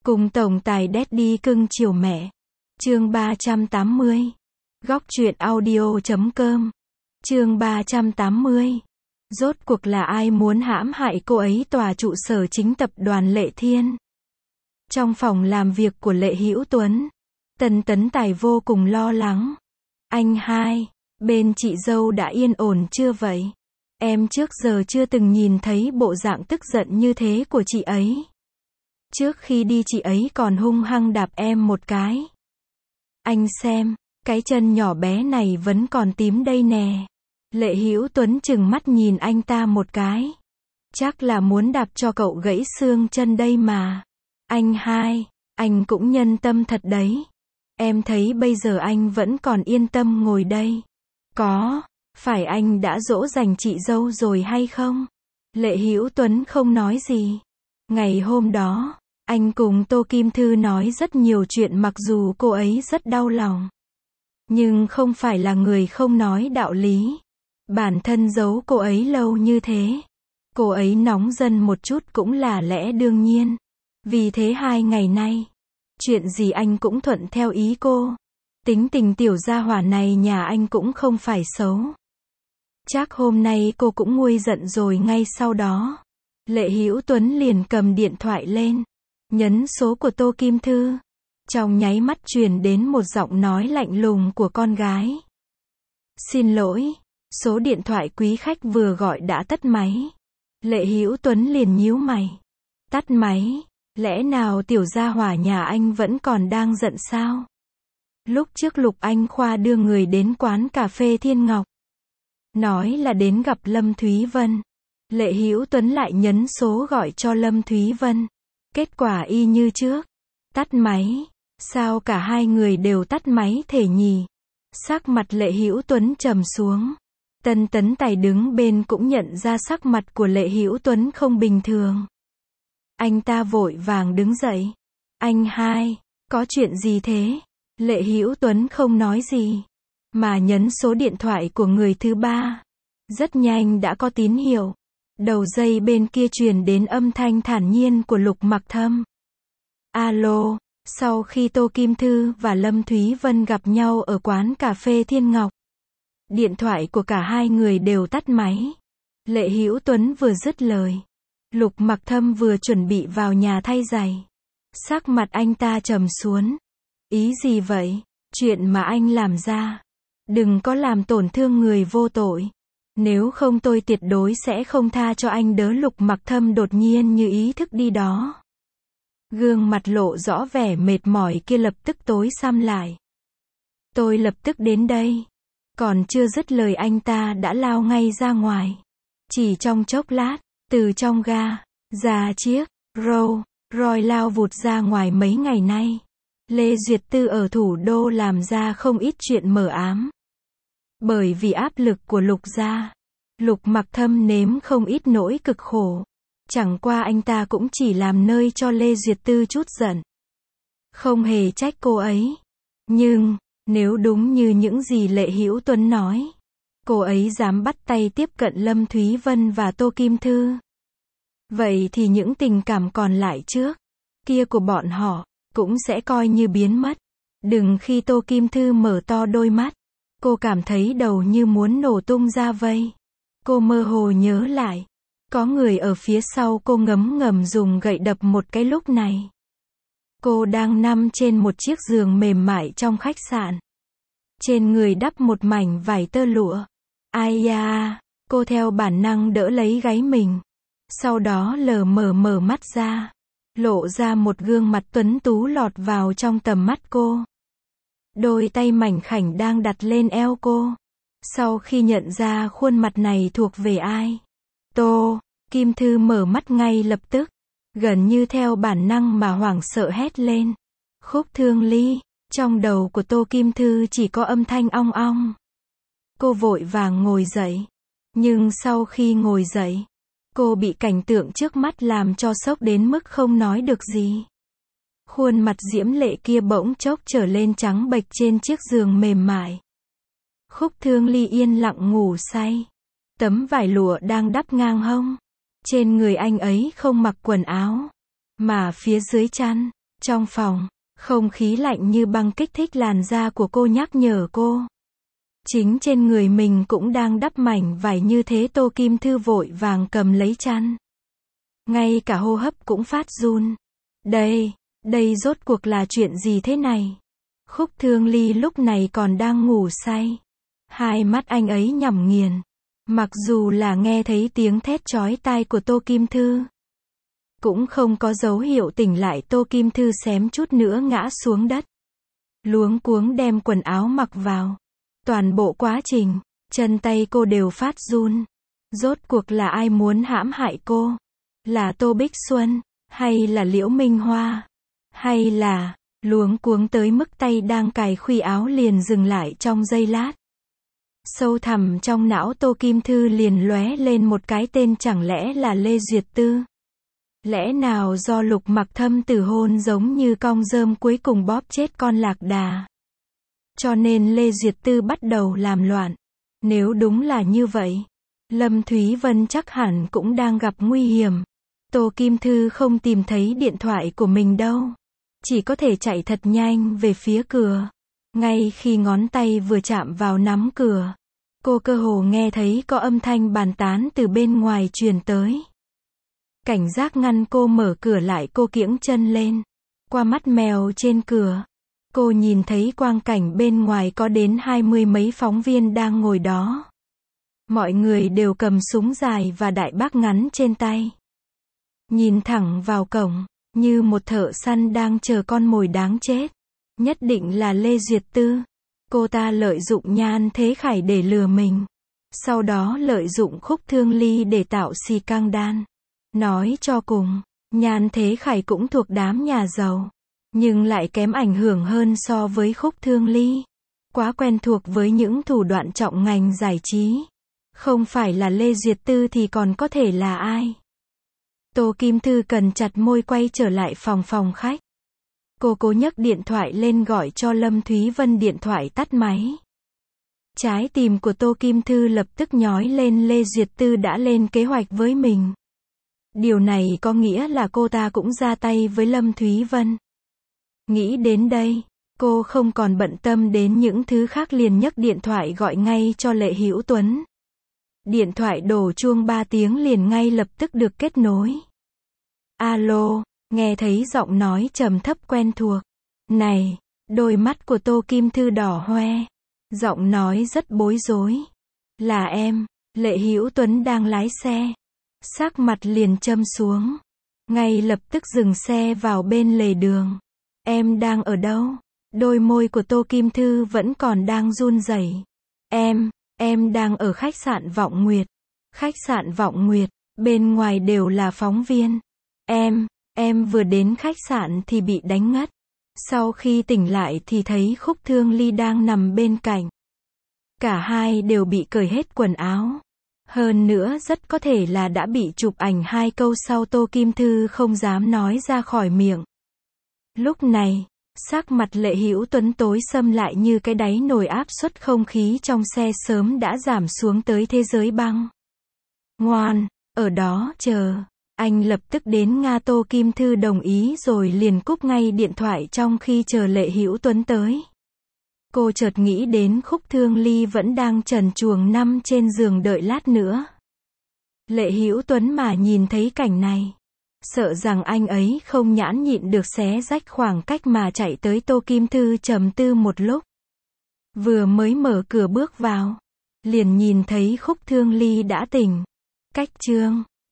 Cùng tổng tài Daddy cưng chiều mẹ. Chương 380. Góc truyện audio.com. Chương 380. Rốt cuộc là ai muốn hãm hại cô ấy? Tòa trụ sở chính tập đoàn Lệ Thiên. Trong phòng làm việc của Lệ Hữu Tuấn, Tần Tấn Tài vô cùng lo lắng. Anh hai, bên chị dâu đã yên ổn chưa vậy? Em trước giờ chưa từng nhìn thấy bộ dạng tức giận như thế của chị ấy. Trước khi đi chị ấy còn hung hăng đạp em một cái. Anh xem, cái chân nhỏ bé này vẫn còn tím đây nè. Lệ Hữu Tuấn trừng mắt nhìn anh ta một cái. Chắc là muốn đạp cho cậu gãy xương chân đây mà. Anh hai, anh cũng nhân tâm thật đấy. Em thấy bây giờ anh vẫn còn yên tâm ngồi đây. Có, phải anh đã dỗ dành chị dâu rồi hay không? Lệ Hữu Tuấn không nói gì. Ngày hôm đó, anh cùng Tô Kim Thư nói rất nhiều chuyện mặc dù cô ấy rất đau lòng. Nhưng không phải là người không nói đạo lý. Bản thân giấu cô ấy lâu như thế. Cô ấy nóng giận một chút cũng là lẽ đương nhiên. Vì thế 2 ngày nay, chuyện gì anh cũng thuận theo ý cô. Tính tình tiểu gia hỏa này nhà anh cũng không phải xấu. Chắc hôm nay cô cũng nguôi giận rồi. Ngay sau đó, Lệ Hữu Tuấn liền cầm điện thoại lên, nhấn số của Tô Kim Thư. Trong nháy mắt truyền đến một giọng nói lạnh lùng của con gái. Xin lỗi, số điện thoại quý khách vừa gọi đã tắt máy. Lệ Hữu Tuấn liền nhíu mày. Tắt máy? Lẽ nào tiểu gia hỏa nhà anh vẫn còn đang giận sao? Lúc trước Lục Anh Khoa đưa người đến quán cà phê Thiên Ngọc, nói là đến gặp Lâm Thúy Vân. Lệ Hữu Tuấn lại nhấn số gọi cho Lâm Thúy Vân. Kết quả y như trước. Tắt máy. Sao cả hai người đều tắt máy thể nhỉ? Sắc mặt Lệ Hữu Tuấn trầm xuống. Tần Tấn Tài đứng bên cũng nhận ra sắc mặt của Lệ Hữu Tuấn không bình thường. Anh ta vội vàng đứng dậy. Anh hai, có chuyện gì thế? Lệ Hữu Tuấn không nói gì, mà nhấn số điện thoại của người thứ ba. Rất nhanh đã có tín hiệu. Đầu dây bên kia truyền đến âm thanh thản nhiên của Lục Mặc Thâm. Alo, sau khi Tô Kim Thư và Lâm Thúy Vân gặp nhau ở quán cà phê Thiên Ngọc, điện thoại của cả hai người đều tắt máy. Lệ Hữu Tuấn vừa dứt lời, Lục Mặc Thâm vừa chuẩn bị vào nhà thay giày. Sắc mặt anh ta trầm xuống. Ý gì vậy? Chuyện mà anh làm ra, đừng có làm tổn thương người vô tội. Nếu không tôi tuyệt đối sẽ không tha cho anh. Đỡ Lục Mặc Thâm đột nhiên như ý thức đi đó. Gương mặt lộ rõ vẻ mệt mỏi kia lập tức tối sầm lại. Tôi lập tức đến đây. Còn chưa dứt lời anh ta đã lao ngay ra ngoài. Chỉ trong chốc lát, từ trong ga, ra chiếc Rolls Royce lao vụt ra ngoài. Mấy ngày nay, Lê Duyệt Tư ở thủ đô làm ra không ít chuyện mờ ám. Bởi vì áp lực của Lục gia, Lục Mặc Thâm nếm không ít nỗi cực khổ. Chẳng qua anh ta cũng chỉ làm nơi cho Lê Duyệt Tư chút giận. Không hề trách cô ấy. Nhưng, nếu đúng như những gì Lệ Hữu Tuấn nói, cô ấy dám bắt tay tiếp cận Lâm Thúy Vân và Tô Kim Thư, vậy thì những tình cảm còn lại trước kia của bọn họ cũng sẽ coi như biến mất. Đừng khi Tô Kim Thư mở to đôi mắt, cô cảm thấy đầu như muốn nổ tung ra vây. Cô mơ hồ nhớ lại, có người ở phía sau cô ngấm ngầm dùng gậy đập một cái. Lúc này, cô đang nằm trên một chiếc giường mềm mại trong khách sạn. Trên người đắp một mảnh vải tơ lụa. Ai da, cô theo bản năng đỡ lấy gáy mình. Sau đó lờ mờ mở mắt ra, lộ ra một gương mặt tuấn tú lọt vào trong tầm mắt cô. Đôi tay mảnh khảnh đang đặt lên eo cô. Sau khi nhận ra khuôn mặt này thuộc về ai, Tô Kim Thư mở mắt ngay lập tức, gần như theo bản năng mà hoảng sợ hét lên. Khúc Thương Ly. Trong đầu của Tô Kim Thư chỉ có âm thanh ong ong. Cô vội vàng ngồi dậy. Nhưng sau khi ngồi dậy, cô bị cảnh tượng trước mắt làm cho sốc đến mức không nói được gì. Khuôn mặt diễm lệ kia bỗng chốc trở lên trắng bệch trên chiếc giường mềm mại. Khúc Thương Ly yên lặng ngủ say. Tấm vải lụa đang đắp ngang hông. Trên người anh ấy không mặc quần áo, mà phía dưới chăn, Trong phòng, không khí lạnh như băng kích thích làn da của cô, nhắc nhở cô. Chính trên người mình cũng đang đắp mảnh vải như thế. Tô Kim Thư vội vàng cầm lấy chăn. Ngay cả hô hấp cũng phát run. Đây rốt cuộc là chuyện gì thế này? Khúc Thương Ly lúc này còn đang ngủ say. Hai mắt anh ấy nhắm nghiền. Mặc dù là nghe thấy tiếng thét chói tai của Tô Kim Thư, cũng không có dấu hiệu tỉnh lại. Tô Kim Thư xém chút nữa ngã xuống đất. Luống cuống đem quần áo mặc vào. Toàn bộ quá trình, chân tay cô đều phát run. Rốt cuộc là ai muốn hãm hại cô? Là Tô Bích Xuân? Hay là Liễu Minh Hoa? Hay là... Luống cuống tới mức tay đang cài khuy áo liền dừng lại trong giây lát. Sâu thẳm trong não Tô Kim Thư liền lóe lên một cái tên, chẳng lẽ là Lê Duyệt Tư? Lẽ nào do Lục Mặc Thâm tử hôn giống như cong rơm cuối cùng bóp chết con lạc đà, cho nên Lê Duyệt Tư bắt đầu làm loạn? Nếu đúng là như vậy, Lâm Thúy Vân chắc hẳn cũng đang gặp nguy hiểm. Tô Kim Thư không tìm thấy điện thoại của mình đâu, chỉ có thể chạy thật nhanh về phía cửa. Ngay khi ngón tay vừa chạm vào nắm cửa, cô cơ hồ nghe thấy có âm thanh bàn tán từ bên ngoài truyền tới. Cảnh giác ngăn cô mở cửa lại. Cô kiễng chân lên. Qua mắt mèo trên cửa, cô nhìn thấy quang cảnh bên ngoài có đến 20 mấy phóng viên đang ngồi đó. Mọi người đều cầm súng dài và đại bác ngắn trên tay, nhìn thẳng vào cổng, như một thợ săn đang chờ con mồi đáng chết. Nhất định là Lê Duyệt Tư. Cô ta lợi dụng Nhan Thế Khải để lừa mình, sau đó lợi dụng Khúc Thương Ly để tạo scandal. Nói cho cùng, Nhan Thế Khải cũng thuộc đám nhà giàu, nhưng lại kém ảnh hưởng hơn so với Khúc Thương Ly. Quá quen thuộc với những thủ đoạn trọng ngành giải trí. Không phải là Lê Duyệt Tư thì còn có thể là ai? Tô Kim Thư cằn chặt môi quay trở lại phòng khách. Cô cố nhấc điện thoại lên gọi cho Lâm Thúy Vân. Điện thoại tắt máy. Trái tim của Tô Kim Thư lập tức nhói lên. Lê Duyệt Tư đã lên kế hoạch với mình. Điều này có nghĩa là cô ta cũng ra tay với Lâm Thúy Vân. Nghĩ đến đây, cô không còn bận tâm đến những thứ khác, liền nhấc điện thoại gọi ngay cho Lệ Hữu Tuấn. Điện thoại đổ chuông 3 tiếng liền ngay lập tức được kết nối. Alo, nghe thấy giọng nói trầm thấp quen thuộc. Này, đôi mắt của Tô Kim Thư đỏ hoe. Giọng nói rất bối rối. Là em. Lệ Hữu Tuấn đang lái xe. Sắc mặt liền châm xuống. Ngay lập tức dừng xe vào bên lề đường. Em đang ở đâu? Đôi môi của Tô Kim Thư vẫn còn đang run rẩy. Em đang ở khách sạn Vọng Nguyệt. Khách sạn Vọng Nguyệt, bên ngoài đều là phóng viên. Em vừa đến khách sạn thì bị đánh ngất. Sau khi tỉnh lại thì thấy Khúc Thương Ly đang nằm bên cạnh. Cả hai đều bị cởi hết quần áo. Hơn nữa rất có thể là đã bị chụp ảnh. 2 câu sau Tô Kim Thư không dám nói ra khỏi miệng. Lúc này, sắc mặt Lệ Hữu Tuấn tối sầm lại như cái đáy nồi. Áp suất không khí trong xe sớm đã giảm xuống tới thế giới băng. Ngoan, ở đó chờ. Anh lập tức đến Nga. Tô Kim Thư đồng ý rồi liền cúp ngay điện thoại trong khi chờ Lệ Hữu Tuấn tới. Cô chợt nghĩ đến Khúc Thương Ly vẫn đang trần truồng nằm trên giường đợi lát nữa. Lệ Hữu Tuấn mà nhìn thấy cảnh này, sợ rằng anh ấy không nhẫn nhịn được xé rách khoảng cách mà chạy tới. Tô Kim Thư trầm tư một lúc. Vừa mới mở cửa bước vào, liền nhìn thấy Khúc Thương Ly đã tỉnh. Cách chương